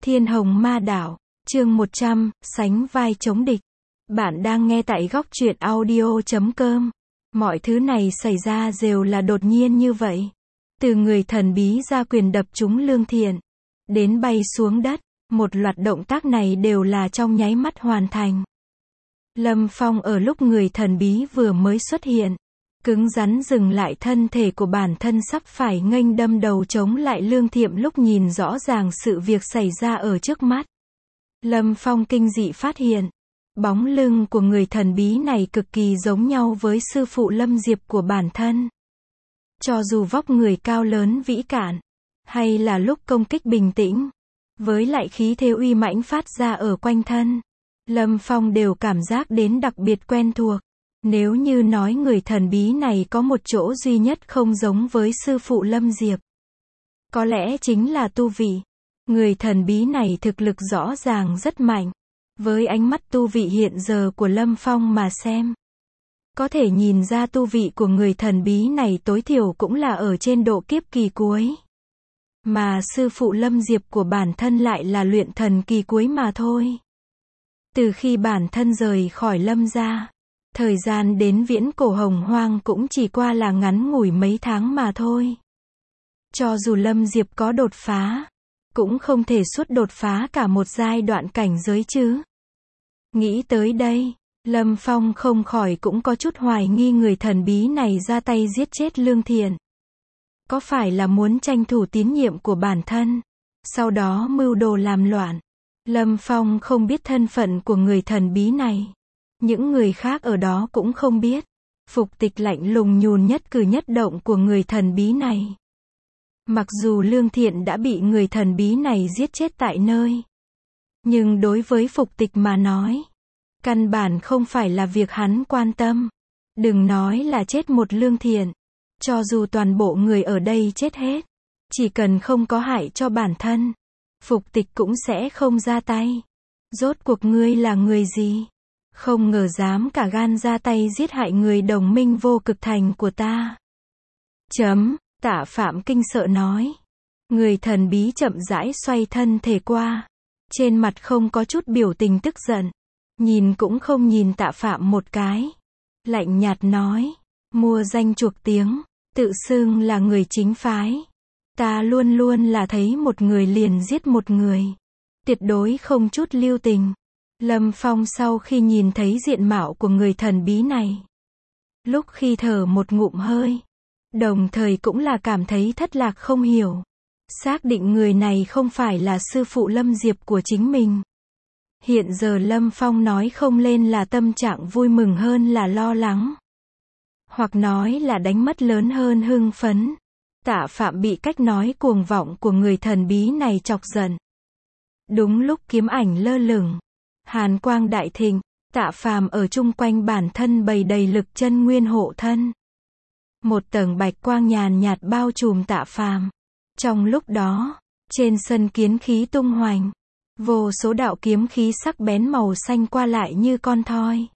Thiên Hồng Ma Đảo, chương 100, sánh vai chống địch. Bạn đang nghe tại góc truyện audio.com. Mọi thứ này xảy ra đều là đột nhiên như vậy. Từ người thần bí ra quyền đập trúng Lương Thiện, đến bay xuống đất, một loạt động tác này đều là trong nháy mắt hoàn thành. Lâm Phong ở lúc người thần bí vừa mới xuất hiện, cứng rắn dừng lại thân thể của bản thân sắp phải nghênh đâm đầu chống lại Lương Thiện lúc nhìn rõ ràng sự việc xảy ra ở trước mắt. Lâm Phong kinh dị phát hiện, bóng lưng của người thần bí này cực kỳ giống nhau với sư phụ Lâm Diệp của bản thân. Cho dù vóc người cao lớn vĩ cạn, hay là lúc công kích bình tĩnh, với lại khí thế uy mãnh phát ra ở quanh thân, Lâm Phong đều cảm giác đến đặc biệt quen thuộc. Nếu như nói người thần bí này có một chỗ duy nhất không giống với sư phụ Lâm Diệp, có lẽ chính là tu vị. Người thần bí này thực lực rõ ràng rất mạnh. Với ánh mắt tu vị hiện giờ của Lâm Phong mà xem, có thể nhìn ra tu vị của người thần bí này tối thiểu cũng là ở trên độ kiếp kỳ cuối. Mà sư phụ Lâm Diệp của bản thân lại là luyện thần kỳ cuối mà thôi. Từ khi bản thân rời khỏi Lâm gia, thời gian đến viễn cổ hồng hoang cũng chỉ qua là ngắn ngủi mấy tháng mà thôi. Cho dù Lâm Diệp có đột phá, cũng không thể suốt đột phá cả một giai đoạn cảnh giới chứ. Nghĩ tới đây, Lâm Phong không khỏi cũng có chút hoài nghi người thần bí này ra tay giết chết Lương Thiện. Có phải là muốn tranh thủ tín nhiệm của bản thân, sau đó mưu đồ làm loạn? Lâm Phong không biết thân phận của người thần bí này. Những người khác ở đó cũng không biết. Phục Tịch lạnh lùng nhùn nhất cử nhất động của người thần bí này. Mặc dù Lương Thiện đã bị người thần bí này giết chết tại nơi, nhưng đối với Phục Tịch mà nói, căn bản không phải là việc hắn quan tâm. Đừng nói là chết một Lương Thiện, cho dù toàn bộ người ở đây chết hết, chỉ cần không có hại cho bản thân, Phục Tịch cũng sẽ không ra tay. Rốt cuộc ngươi là người gì? Không ngờ dám cả gan ra tay giết hại người đồng minh Vô Cực Thành của ta. Tạ Phạm kinh sợ nói. Người thần bí chậm rãi xoay thân thể qua, trên mặt không có chút biểu tình tức giận, nhìn cũng không nhìn Tạ Phạm một cái, lạnh nhạt nói, mua danh chuộc tiếng, tự xưng là người chính phái. Ta luôn luôn là thấy một người liền giết một người, tuyệt đối không chút lưu tình. Lâm Phong sau khi nhìn thấy diện mạo của người thần bí này, lúc khi thở một ngụm hơi, đồng thời cũng là cảm thấy thất lạc không hiểu. Xác định người này không phải là sư phụ Lâm Diệp của chính mình. Hiện giờ Lâm Phong nói không lên là tâm trạng vui mừng hơn là lo lắng, hoặc nói là đánh mất lớn hơn hưng phấn. Tạ Phạm bị cách nói cuồng vọng của người thần bí này chọc giận. Đúng lúc kiếm ảnh lơ lửng, hàn quang đại thịnh, Tạ Phàm ở chung quanh bản thân bày đầy lực chân nguyên hộ thân. Một tầng bạch quang nhàn nhạt bao trùm Tạ Phàm. Trong lúc đó, trên sân kiếm khí tung hoành, vô số đạo kiếm khí sắc bén màu xanh qua lại như con thoi,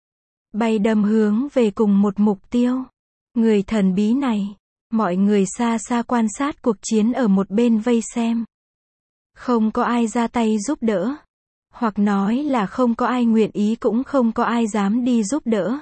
bay đâm hướng về cùng một mục tiêu. Người thần bí này, mọi người xa xa quan sát cuộc chiến ở một bên vây xem. Không có ai ra tay giúp đỡ, hoặc nói là không có ai nguyện ý, cũng không có ai dám đi giúp đỡ.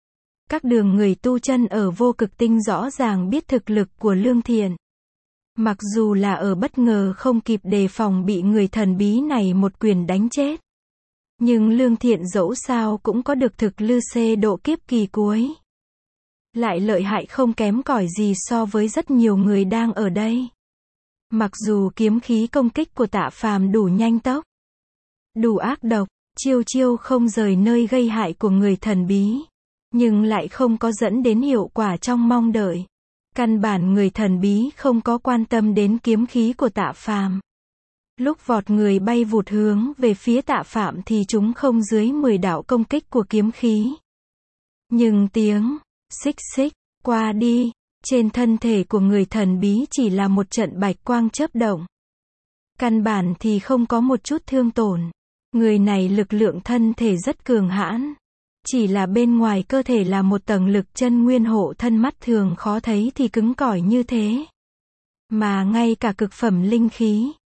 Các đường người tu chân ở Vô Cực Tinh rõ ràng biết thực lực của Lương Thiện. Mặc dù là ở bất ngờ không kịp đề phòng bị người thần bí này một quyền đánh chết, nhưng Lương Thiện dẫu sao cũng có được thực lực độ kiếp kỳ cuối. Lại lợi hại không kém cỏi gì so với rất nhiều người đang ở đây. Mặc dù kiếm khí công kích của Tạ Phàm đủ nhanh tốc, đủ ác độc, chiêu chiêu không rời nơi gây hại của người thần bí, nhưng lại không có dẫn đến hiệu quả trong mong đợi. Căn bản người thần bí không có quan tâm đến kiếm khí của Tạ Phàm. Lúc vọt người bay vụt hướng về phía Tạ Phạm thì chúng không dưới 10 đạo công kích của kiếm khí. Nhưng tiếng xích xích qua đi, trên thân thể của người thần bí chỉ là một trận bạch quang chớp động. Căn bản thì không có một chút thương tổn. Người này lực lượng thân thể rất cường hãn, chỉ là bên ngoài cơ thể là một tầng lực chân nguyên hộ thân mắt thường khó thấy thì cứng cỏi như thế. Mà ngay cả cực phẩm linh khí,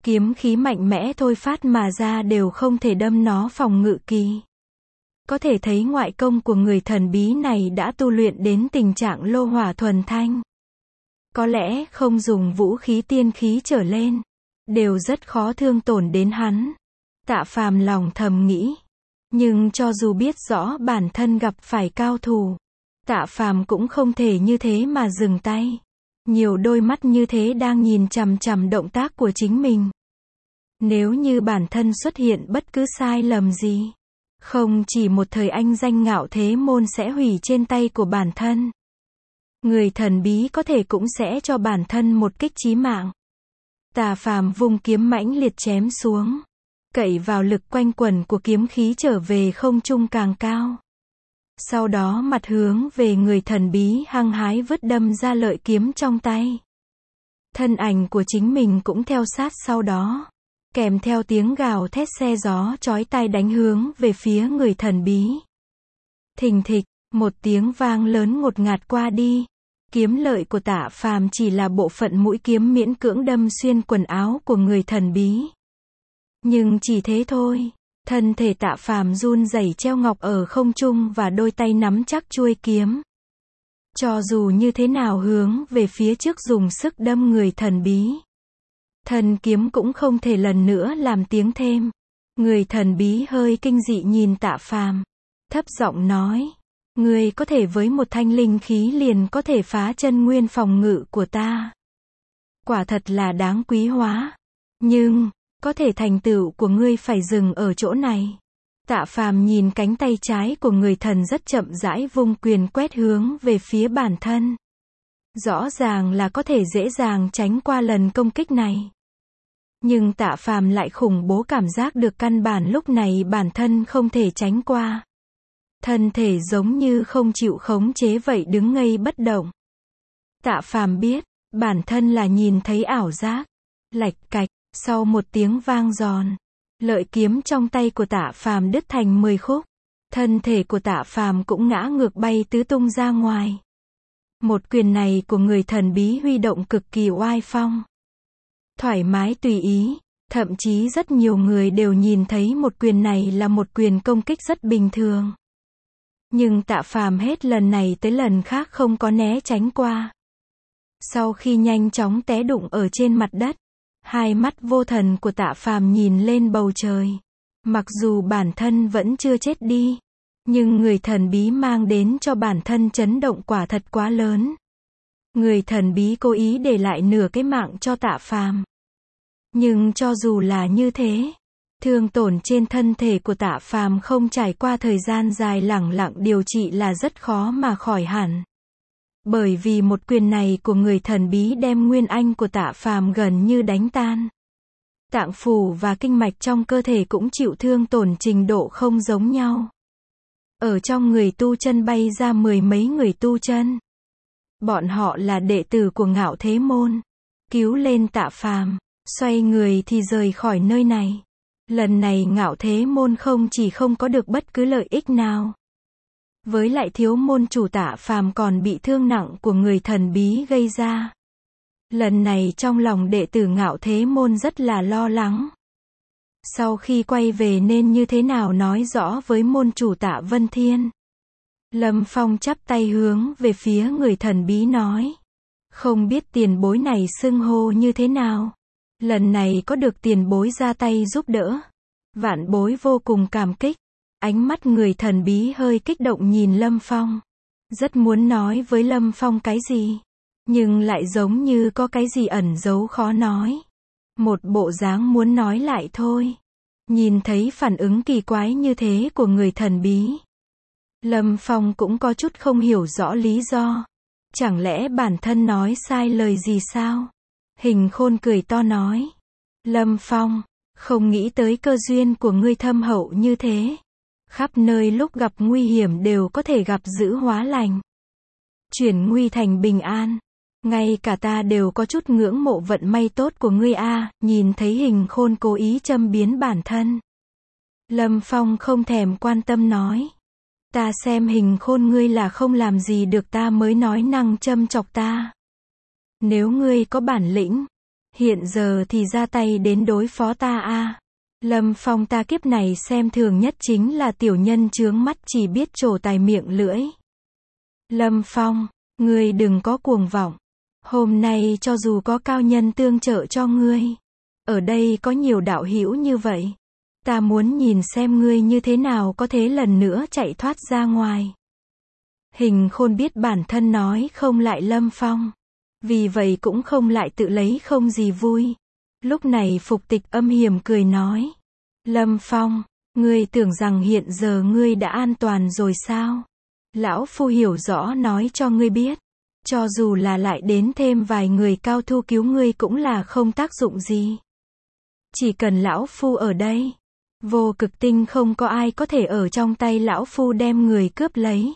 Kiếm khí mạnh mẽ thôi phát mà ra đều không thể đâm nó phòng ngự kỳ. Có thể thấy ngoại công của người thần bí này đã tu luyện đến tình trạng lô hỏa thuần thanh. Có lẽ không dùng vũ khí tiên khí trở lên, đều rất khó thương tổn đến hắn. Tạ Phàm lòng thầm nghĩ. Nhưng cho dù biết rõ bản thân gặp phải cao thủ, Tạ Phàm cũng không thể như thế mà dừng tay. Nhiều đôi mắt như thế đang nhìn chằm chằm động tác của chính mình. Nếu như bản thân xuất hiện bất cứ sai lầm gì, không chỉ một thời anh danh Ngạo Thế Môn sẽ hủy trên tay của bản thân. Người thần bí có thể cũng sẽ cho bản thân một kích chí mạng. Tạ Phàm vung kiếm mãnh liệt chém xuống. Cậy vào lực quanh quẩn của kiếm khí trở về không trung càng cao. Sau đó mặt hướng về người thần bí hăng hái vứt đâm ra lợi kiếm trong tay. Thân ảnh của chính mình cũng theo sát sau đó. Kèm theo tiếng gào thét xe gió chói tai đánh hướng về phía người thần bí. Thình thịch, một tiếng vang lớn ngột ngạt qua đi. Kiếm lợi của Tạ Phàm chỉ là bộ phận mũi kiếm miễn cưỡng đâm xuyên quần áo của người thần bí. Nhưng chỉ thế thôi, thân thể Tạ Phàm run rẩy treo ngọc ở không trung và đôi tay nắm chắc chuôi kiếm. Cho dù như thế nào hướng về phía trước dùng sức đâm người thần bí, thần kiếm cũng không thể lần nữa làm tiếng thêm. Người thần bí hơi kinh dị nhìn Tạ Phàm, thấp giọng nói: "Ngươi có thể với một thanh linh khí liền có thể phá chân nguyên phòng ngự của ta. Quả thật là đáng quý hóa. Nhưng có thể thành tựu của ngươi phải dừng ở chỗ này." Tạ Phàm nhìn cánh tay trái của người thần rất chậm rãi vung quyền quét hướng về phía bản thân. Rõ ràng là có thể dễ dàng tránh qua lần công kích này. Nhưng Tạ Phàm lại khủng bố cảm giác được căn bản lúc này bản thân không thể tránh qua. Thân thể giống như không chịu khống chế vậy đứng ngây bất động. Tạ Phàm biết, bản thân là nhìn thấy ảo giác. Lạch cạch. Sau một tiếng vang giòn, lợi kiếm trong tay của Tạ Phàm đứt thành 10 khúc. Thân thể của Tạ Phàm cũng ngã ngược bay tứ tung ra ngoài. Một quyền này của người thần bí huy động cực kỳ oai phong. Thoải mái tùy ý, thậm chí rất nhiều người đều nhìn thấy một quyền này là một quyền công kích rất bình thường. Nhưng Tạ Phàm hết lần này tới lần khác không có né tránh qua. Sau khi nhanh chóng té đụng ở trên mặt đất, hai mắt vô thần của Tạ Phàm nhìn lên bầu trời. Mặc dù bản thân vẫn chưa chết đi, nhưng người thần bí mang đến cho bản thân chấn động quả thật quá lớn. Người thần bí cố ý để lại nửa cái mạng cho Tạ Phàm. Nhưng cho dù là như thế, thương tổn trên thân thể của Tạ Phàm không trải qua thời gian dài lẳng lặng điều trị là rất khó mà khỏi hẳn. Bởi vì một quyền này của người thần bí đem nguyên anh của Tạ Phàm gần như đánh tan. Tạng phủ và kinh mạch trong cơ thể cũng chịu thương tổn trình độ không giống nhau. Ở trong người tu chân bay ra 10 mấy người tu chân. Bọn họ là đệ tử của Ngạo Thế Môn. Cứu lên Tạ Phàm, xoay người thì rời khỏi nơi này. Lần này Ngạo Thế Môn không chỉ không có được bất cứ lợi ích nào. Với lại thiếu môn chủ Tạ Phàm còn bị thương nặng của người thần bí gây ra. Lần này trong lòng đệ tử Ngạo Thế Môn rất là lo lắng. Sau khi quay về nên như thế nào nói rõ với môn chủ Tạ Vân Thiên. Lâm Phong chắp tay hướng về phía người thần bí nói. Không biết tiền bối này xưng hô như thế nào. Lần này có được tiền bối ra tay giúp đỡ. Vạn bối vô cùng cảm kích. Ánh mắt người thần bí hơi kích động nhìn Lâm Phong. Rất muốn nói với Lâm Phong cái gì. Nhưng lại giống như có cái gì ẩn giấu khó nói. Một bộ dáng muốn nói lại thôi. Nhìn thấy phản ứng kỳ quái như thế của người thần bí. Lâm Phong cũng có chút không hiểu rõ lý do. Chẳng lẽ bản thân nói sai lời gì sao? Hình Khôn cười to nói. Lâm Phong, không nghĩ tới cơ duyên của ngươi thâm hậu như thế. Khắp nơi lúc gặp nguy hiểm đều có thể gặp dữ hóa lành. Chuyển nguy thành bình an. Ngay cả ta đều có chút ngưỡng mộ vận may tốt của ngươi a. Nhìn thấy Hình Khôn cố ý châm biếm bản thân. Lâm Phong không thèm quan tâm nói. Ta xem Hình Khôn ngươi là không làm gì được ta mới nói năng châm chọc ta. Nếu ngươi có bản lĩnh, Hiện giờ thì ra tay đến đối phó ta à. Lâm Phong ta kiếp này xem thường nhất chính là tiểu nhân chướng mắt chỉ biết trổ tài miệng lưỡi. Lâm Phong, ngươi đừng có cuồng vọng. Hôm nay cho dù có cao nhân tương trợ cho ngươi, ở đây có nhiều đạo hữu như vậy, ta muốn nhìn xem ngươi như thế nào có thể lần nữa chạy thoát ra ngoài. Hình Khôn biết bản thân nói không lại Lâm Phong, vì vậy cũng không lại tự lấy không gì vui. Lúc này Phục Tịch âm hiểm cười nói, Lâm Phong, ngươi tưởng rằng hiện giờ ngươi đã an toàn rồi sao? Lão Phu hiểu rõ nói cho ngươi biết, cho dù là lại đến thêm vài người cao thu cứu ngươi cũng là không tác dụng gì. Chỉ cần Lão Phu ở đây, Vô Cực Tinh không có ai có thể ở trong tay Lão Phu đem người cướp lấy.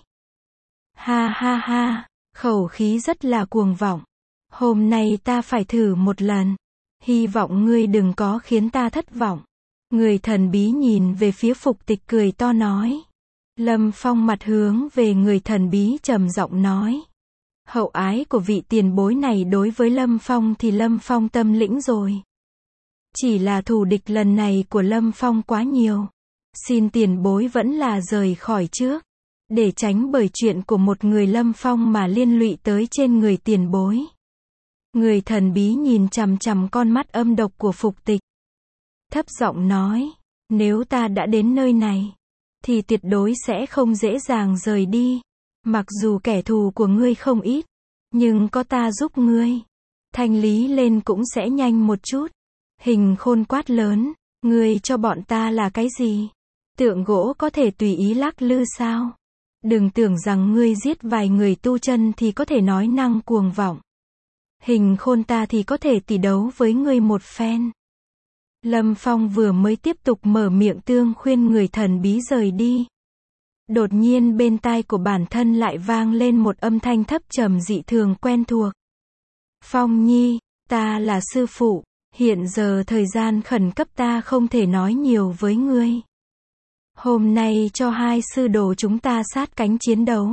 Ha ha ha, khẩu khí rất là cuồng vọng. Hôm nay ta phải thử một lần, hy vọng ngươi đừng có khiến ta thất vọng. Người thần bí nhìn về phía Phục Tịch cười to nói. Lâm Phong mặt hướng về người thần bí trầm giọng nói. Hậu ái của vị tiền bối này đối với Lâm Phong thì Lâm Phong tâm lĩnh rồi. Chỉ là thù địch lần này của Lâm Phong quá nhiều. Xin tiền bối vẫn là rời khỏi trước, để tránh bởi chuyện của một người Lâm Phong mà liên lụy tới trên người tiền bối. Người thần bí nhìn chằm chằm con mắt âm độc của Phục Tịch, thấp giọng nói, nếu ta đã đến nơi này, thì tuyệt đối sẽ không dễ dàng rời đi. Mặc dù kẻ thù của ngươi không ít, nhưng có ta giúp ngươi, thanh lý lên cũng sẽ nhanh một chút. Hình Khôn quát lớn, ngươi cho bọn ta là cái gì? Tượng gỗ có thể tùy ý lắc lư sao? Đừng tưởng rằng ngươi giết vài người tu chân thì có thể nói năng cuồng vọng. Hình Khôn ta thì có thể tỷ đấu với ngươi một phen. Lâm Phong vừa mới tiếp tục mở miệng tương khuyên người thần bí rời đi. Đột nhiên bên tai của bản thân lại vang lên một âm thanh thấp trầm dị thường quen thuộc. Phong Nhi, ta là sư phụ, hiện giờ thời gian khẩn cấp ta không thể nói nhiều với ngươi. Hôm nay cho hai sư đồ chúng ta sát cánh chiến đấu.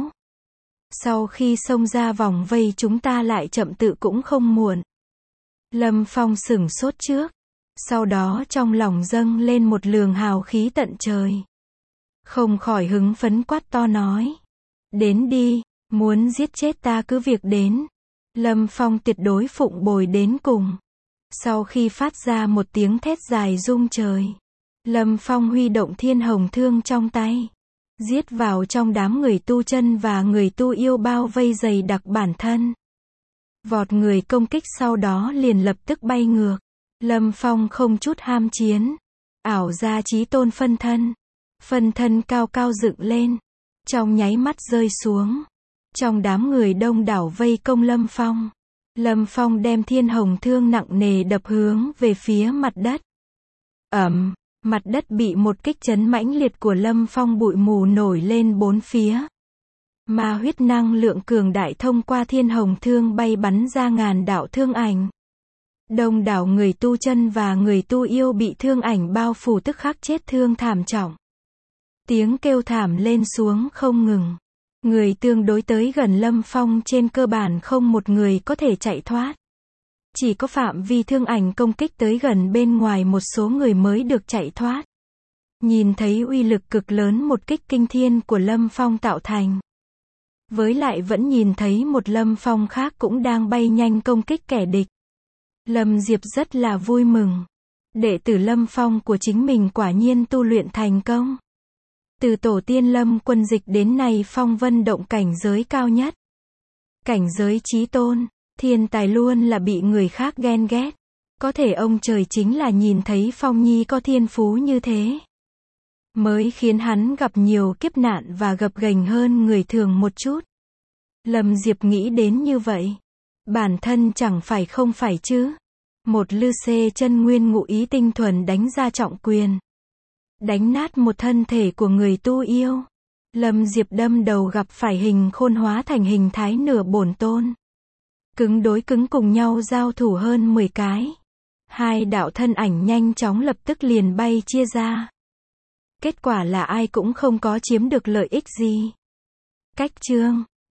Sau khi xông ra vòng vây chúng ta lại chậm tự cũng không muộn. Lâm Phong sửng sốt trước, sau đó trong lòng dâng lên một luồng hào khí tận trời. Không khỏi hứng phấn quát to nói. Đến đi, muốn giết chết ta cứ việc đến. Lâm Phong tuyệt đối phụng bồi đến cùng. Sau khi phát ra một tiếng thét dài rung trời, Lâm Phong huy động thiên hồng thương trong tay, giết vào trong đám người tu chân và người tu yêu bao vây dày đặc bản thân. Vọt người công kích sau đó liền lập tức bay ngược. Lâm Phong không chút ham chiến, ảo ra chí tôn phân thân cao cao dựng lên, trong nháy mắt rơi xuống. Trong đám người đông đảo vây công Lâm Phong đem thiên hồng thương nặng nề đập hướng về phía mặt đất. Mặt đất bị một kích chấn mãnh liệt của Lâm Phong bụi mù nổi lên bốn phía. Ma huyết năng lượng cường đại thông qua thiên hồng thương bay bắn ra ngàn đạo thương ảnh. Đông đảo người tu chân và người tu yêu bị thương ảnh bao phủ tức khắc chết thương thảm trọng. Tiếng kêu thảm lên xuống không ngừng. Người tương đối tới gần Lâm Phong trên cơ bản không một người có thể chạy thoát. Chỉ có phạm vi thương ảnh công kích tới gần bên ngoài một số người mới được chạy thoát. Nhìn thấy uy lực cực lớn một kích kinh thiên của Lâm Phong tạo thành. Với lại vẫn nhìn thấy một Lâm Phong khác cũng đang bay nhanh công kích kẻ địch. Lâm Diệp rất là vui mừng. Đệ tử Lâm Phong của chính mình quả nhiên tu luyện thành công. Từ tổ tiên Lâm Quân Dịch đến nay phong vân động cảnh giới cao nhất. Cảnh giới chí tôn, thiên tài luôn là bị người khác ghen ghét. Có thể ông trời chính là nhìn thấy Phong Nhi có thiên phú như thế, mới khiến hắn gặp nhiều kiếp nạn và gập ghềnh hơn người thường một chút. Lâm Diệp nghĩ đến như vậy. Bản thân chẳng phải không phải chứ. Một lư xê chân nguyên ngụ ý tinh thuần đánh ra trọng quyền. Đánh nát một thân thể của người tu yêu. Lâm Diệp đâm đầu gặp phải Hình Khôn hóa thành hình thái nửa bổn tôn. Cứng đối cứng cùng nhau giao thủ hơn 10 cái. Hai đạo thân ảnh nhanh chóng lập tức liền bay chia ra. Kết quả là ai cũng không có chiếm được lợi ích gì. Cách chương